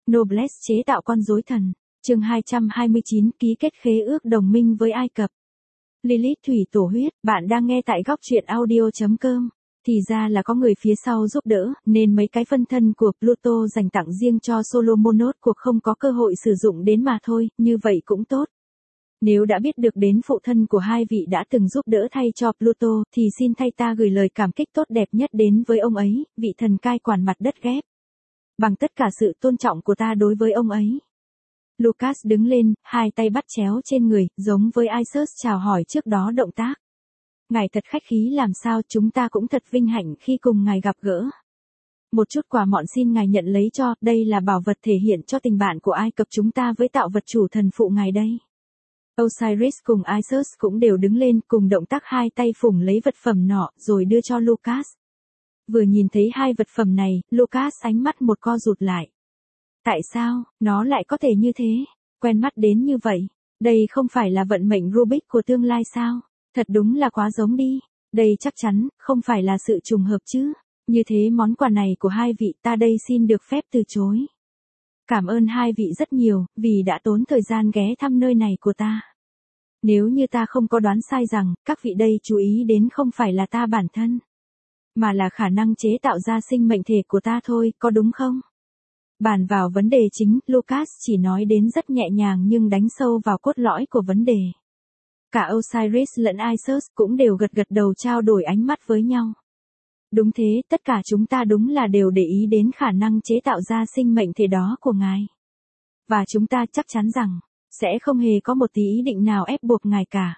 Nobles chế tạo con rối thần. Chương 229 ký kết khế ước đồng minh với Ai Cập. Lilith thủy tổ huyết, bạn đang nghe tại góc truyện audio.com. Thì ra là có người phía sau giúp đỡ, nên mấy cái phân thân của Pluto dành tặng riêng cho Solomonos cuộc không có cơ hội sử dụng đến mà thôi, như vậy cũng tốt. Nếu đã biết được đến phụ thân của hai vị đã từng giúp đỡ thay cho Pluto, thì xin thay ta gửi lời cảm kích tốt đẹp nhất đến với ông ấy, vị thần cai quản mặt đất ghép. Bằng tất cả sự tôn trọng của ta đối với ông ấy. Lucas đứng lên, hai tay bắt chéo trên người, giống với Isis chào hỏi trước đó động tác. Ngài thật khách khí, làm sao chúng ta cũng thật vinh hạnh khi cùng ngài gặp gỡ. Một chút quà mọn xin ngài nhận lấy cho, đây là bảo vật thể hiện cho tình bạn của Ai Cập chúng ta với tạo vật chủ thần phụ ngài đây. Osiris cùng Isis cũng đều đứng lên cùng động tác hai tay phủng lấy vật phẩm nọ rồi đưa cho Lucas. Vừa nhìn thấy hai vật phẩm này, Lucas ánh mắt một co rụt lại. Tại sao, nó lại có thể như thế? Quen mắt đến như vậy. Đây không phải là vận mệnh Rubik của tương lai sao? Thật đúng là quá giống đi. Đây chắc chắn, không phải là sự trùng hợp chứ. Như thế món quà này của hai vị ta đây xin được phép từ chối. Cảm ơn hai vị rất nhiều, vì đã tốn thời gian ghé thăm nơi này của ta. Nếu như ta không có đoán sai rằng, các vị đây chú ý đến không phải là ta bản thân, mà là khả năng chế tạo ra sinh mệnh thể của ta thôi, có đúng không? Bàn vào vấn đề chính, Lucas chỉ nói đến rất nhẹ nhàng nhưng đánh sâu vào cốt lõi của vấn đề. Cả Osiris lẫn Isis cũng đều gật gật đầu trao đổi ánh mắt với nhau. Đúng thế, tất cả chúng ta đúng là đều để ý đến khả năng chế tạo ra sinh mệnh thể đó của ngài. Và chúng ta chắc chắn rằng, sẽ không hề có một tí ý định nào ép buộc ngài cả.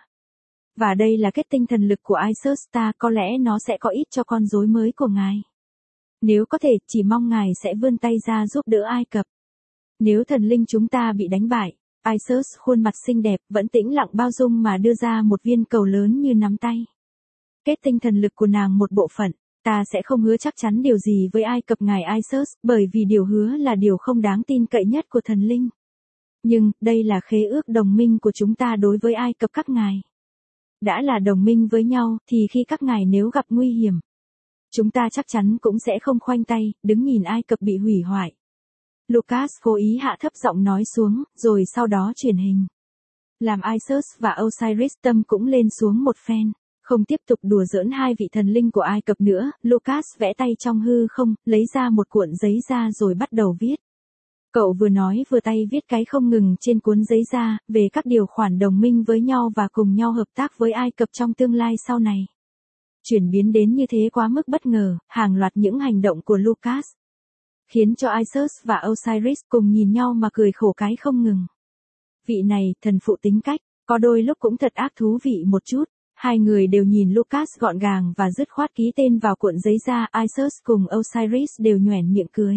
Và đây là kết tinh thần lực của Isis ta, có lẽ nó sẽ có ích cho con rối mới của ngài. Nếu có thể, chỉ mong ngài sẽ vươn tay ra giúp đỡ Ai Cập. Nếu thần linh chúng ta bị đánh bại, Isis khuôn mặt xinh đẹp, vẫn tĩnh lặng bao dung mà đưa ra một viên cầu lớn như nắm tay. Kết tinh thần lực của nàng một bộ phận, ta sẽ không hứa chắc chắn điều gì với Ai Cập ngài Isis, bởi vì điều hứa là điều không đáng tin cậy nhất của thần linh. Nhưng, đây là khế ước đồng minh của chúng ta đối với Ai Cập các ngài. Đã là đồng minh với nhau, thì khi các ngài nếu gặp nguy hiểm, chúng ta chắc chắn cũng sẽ không khoanh tay, đứng nhìn Ai Cập bị hủy hoại. Lucas cố ý hạ thấp giọng nói xuống, rồi sau đó chuyển hình. Làm Isis và Osiris tâm cũng lên xuống một phen. Không tiếp tục đùa giỡn hai vị thần linh của Ai Cập nữa, Lucas vẽ tay trong hư không, lấy ra một cuộn giấy ra rồi bắt đầu viết. Cậu vừa nói vừa tay viết cái không ngừng trên cuốn giấy ra, về các điều khoản đồng minh với nhau và cùng nhau hợp tác với Ai Cập trong tương lai sau này. Chuyển biến đến như thế quá mức bất ngờ, hàng loạt những hành động của Lucas khiến cho Isis và Osiris cùng nhìn nhau mà cười khổ cái không ngừng. Vị này, thần phụ tính cách, có đôi lúc cũng thật ác thú vị một chút. Hai người đều nhìn Lucas gọn gàng và dứt khoát ký tên vào cuộn giấy ra, Isis cùng Osiris đều nhoẻn miệng cười.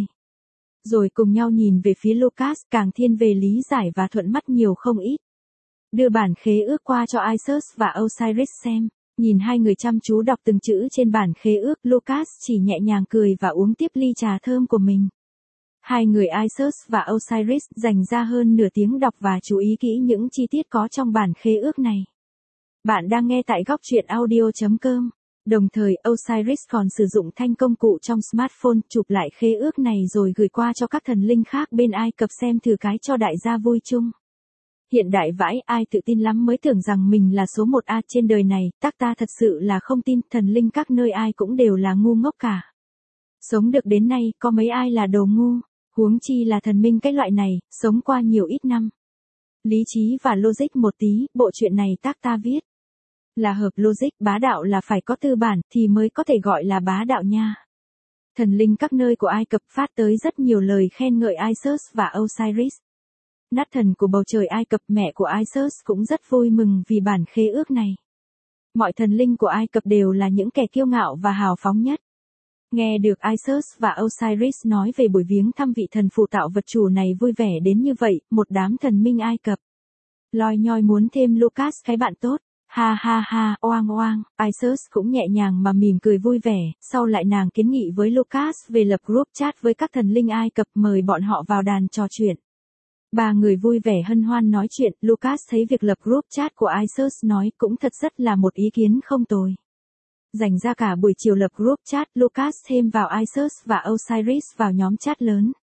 Rồi cùng nhau nhìn về phía Lucas, càng thiên về lý giải và thuận mắt nhiều không ít. Đưa bản khế ước qua cho Isis và Osiris xem. Nhìn hai người chăm chú đọc từng chữ trên bản khế ước, Lucas chỉ nhẹ nhàng cười và uống tiếp ly trà thơm của mình. Hai người Isis và Osiris dành ra hơn nửa tiếng đọc và chú ý kỹ những chi tiết có trong bản khế ước này. Bạn đang nghe tại góc truyện audio.com. Đồng thời, Osiris còn sử dụng thanh công cụ trong smartphone chụp lại khế ước này rồi gửi qua cho các thần linh khác bên Ai Cập xem thử cái cho đại gia vui chung. Hiện đại vãi, ai tự tin lắm mới tưởng rằng mình là số 1A trên đời này, ta thật sự là không tin, thần linh các nơi ai cũng đều là ngu ngốc cả. Sống được đến nay, có mấy ai là đồ ngu, huống chi là thần minh cái loại này, sống qua nhiều ít năm. Lý trí và logic một tí, bộ truyện này ta viết. Là hợp logic, bá đạo là phải có tư bản, thì mới có thể gọi là bá đạo nha. Thần linh các nơi của Ai Cập phát tới rất nhiều lời khen ngợi Isis và Osiris. Nát thần của bầu trời Ai Cập, mẹ của Isis cũng rất vui mừng vì bản khế ước này. Mọi thần linh của Ai Cập đều là những kẻ kiêu ngạo và hào phóng nhất. Nghe được Isis và Osiris nói về buổi viếng thăm vị thần phụ tạo vật chủ này vui vẻ đến như vậy, một đám thần minh Ai Cập loi nhoi muốn thêm Lucas cái bạn tốt. Ha ha ha, oang oang, Isis cũng nhẹ nhàng mà mỉm cười vui vẻ, sau lại nàng kiến nghị với Lucas về lập group chat với các thần linh Ai Cập mời bọn họ vào đàn trò chuyện. Ba người vui vẻ hân hoan nói chuyện, Lucas thấy việc lập group chat của Isis nói cũng thật rất là một ý kiến không tồi. Dành ra cả buổi chiều lập group chat, Lucas thêm vào Isis và Osiris vào nhóm chat lớn.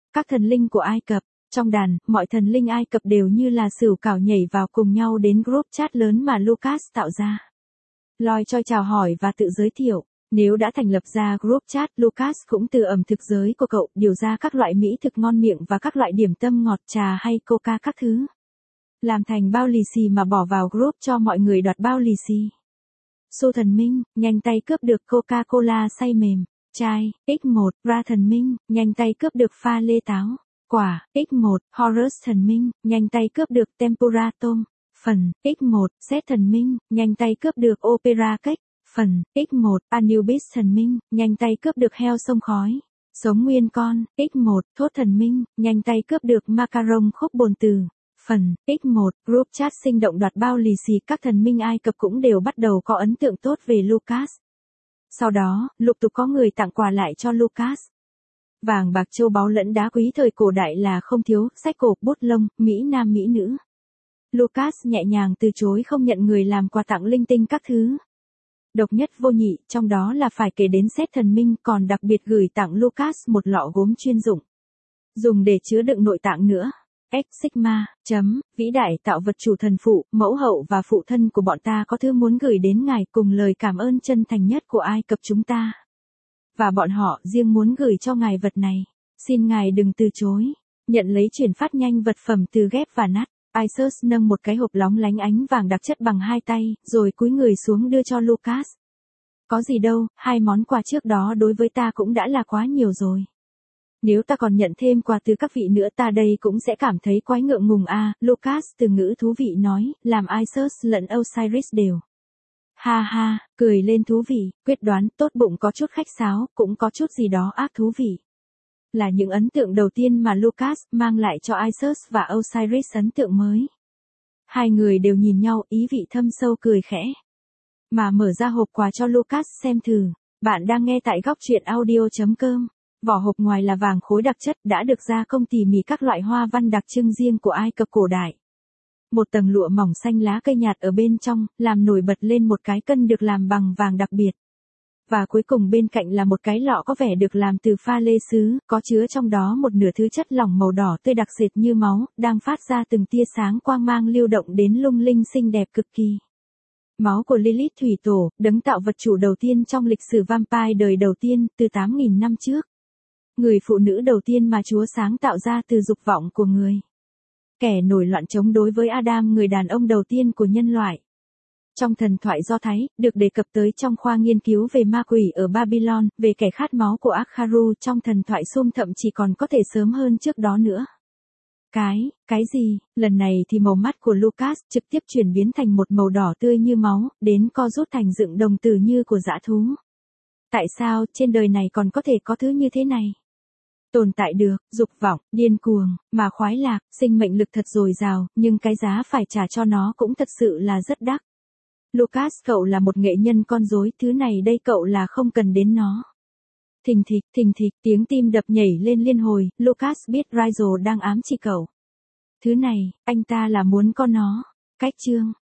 Các thần linh của Ai Cập. Trong đàn, mọi thần linh Ai Cập đều như là sửu cảo nhảy vào cùng nhau đến group chat lớn mà Lucas tạo ra. Loi choi chào hỏi và tự giới thiệu. Nếu đã thành lập ra group chat, Lucas cũng từ ẩm thực giới của cậu điều ra các loại mỹ thực ngon miệng và các loại điểm tâm ngọt trà hay coca các thứ. Làm thành bao lì xì mà bỏ vào group cho mọi người đoạt bao lì xì. Su thần minh, nhanh tay cướp được Coca-Cola xay mềm. Chai, X1, Ra thần minh, nhanh tay cướp được pha lê táo. Quả, X1, Horus thần minh, nhanh tay cướp được tempura tôm. Phần, X1, Set thần minh, nhanh tay cướp được opera cake. Phần, X1, Anubis thần minh, nhanh tay cướp được heo sông khói. Sống nguyên con, X1, Thốt thần minh, nhanh tay cướp được macaron khúc bồn từ. Phần, X1, Group chat sinh động đoạt bao lì xì. Các thần minh Ai Cập cũng đều bắt đầu có ấn tượng tốt về Lucas. Sau đó, lục tục có người tặng quà lại cho Lucas. Vàng bạc châu báu lẫn đá quý thời cổ đại là không thiếu, sách cổ, bút lông, mỹ nam mỹ nữ. Lucas nhẹ nhàng từ chối không nhận người làm quà tặng linh tinh các thứ. Độc nhất vô nhị, trong đó là phải kể đến Set thần minh, còn đặc biệt gửi tặng Lucas một lọ gốm chuyên dụng. Dùng để chứa đựng nội tạng nữa. Sigma, vĩ đại tạo vật chủ thần phụ, mẫu hậu và phụ thân của bọn ta có thứ muốn gửi đến ngài cùng lời cảm ơn chân thành nhất của Ai Cập chúng ta. Và bọn họ riêng muốn gửi cho ngài vật này. Xin ngài đừng từ chối. Nhận lấy chuyển phát nhanh vật phẩm từ ghép và nát. Isis nâng một cái hộp lóng lánh ánh vàng đặc chất bằng hai tay, rồi cúi người xuống đưa cho Lucas. Có gì đâu, 2 món quà trước đó đối với ta cũng đã là quá nhiều rồi. Nếu ta còn nhận thêm quà từ các vị nữa ta đây cũng sẽ cảm thấy quái ngượng ngùng à, Lucas từ ngữ thú vị nói, làm Isis lẫn Osiris đều. Ha ha, cười lên thú vị, quyết đoán, tốt bụng có chút khách sáo, cũng có chút gì đó ác thú vị. Là những ấn tượng đầu tiên mà Lucas mang lại cho Isis và Osiris ấn tượng mới. Hai người đều nhìn nhau ý vị thâm sâu cười khẽ. Mà mở ra hộp quà cho Lucas xem thử. Bạn đang nghe tại góc truyện audio.com. Vỏ hộp ngoài là vàng khối đặc chất đã được gia công tỉ mỉ các loại hoa văn đặc trưng riêng của Ai Cập cổ đại. Một tầng lụa mỏng xanh lá cây nhạt ở bên trong, làm nổi bật lên một cái cân được làm bằng vàng đặc biệt. Và cuối cùng bên cạnh là một cái lọ có vẻ được làm từ pha lê sứ, có chứa trong đó một nửa thứ chất lỏng màu đỏ tươi đặc sệt như máu, đang phát ra từng tia sáng quang mang lưu động đến lung linh xinh đẹp cực kỳ. Máu của Lilith thủy tổ, đấng tạo vật chủ đầu tiên trong lịch sử vampire đời đầu tiên, từ 8.000 năm trước. Người phụ nữ đầu tiên mà Chúa sáng tạo ra từ dục vọng của người. Kẻ nổi loạn chống đối với Adam, người đàn ông đầu tiên của nhân loại. Trong thần thoại Do Thái, được đề cập tới trong khoa nghiên cứu về ma quỷ ở Babylon, về kẻ khát máu của Akharu trong thần thoại Sum thậm chí còn có thể sớm hơn trước đó nữa. Cái gì, lần này thì màu mắt của Lucas trực tiếp chuyển biến thành một màu đỏ tươi như máu, đến co rút thành dựng đồng tử như của dã thú. Tại sao trên đời này còn có thể có thứ như thế này? Tồn tại được, dục vọng, điên cuồng, mà khoái lạc, sinh mệnh lực thật dồi dào, nhưng cái giá phải trả cho nó cũng thật sự là rất đắt. Lucas, cậu là một nghệ nhân con rối, thứ này đây cậu là không cần đến nó. Thình thịch, tiếng tim đập nhảy lên liên hồi, Lucas biết Rachel đang ám chỉ cậu. Thứ này, anh ta là muốn có nó. Cách chương,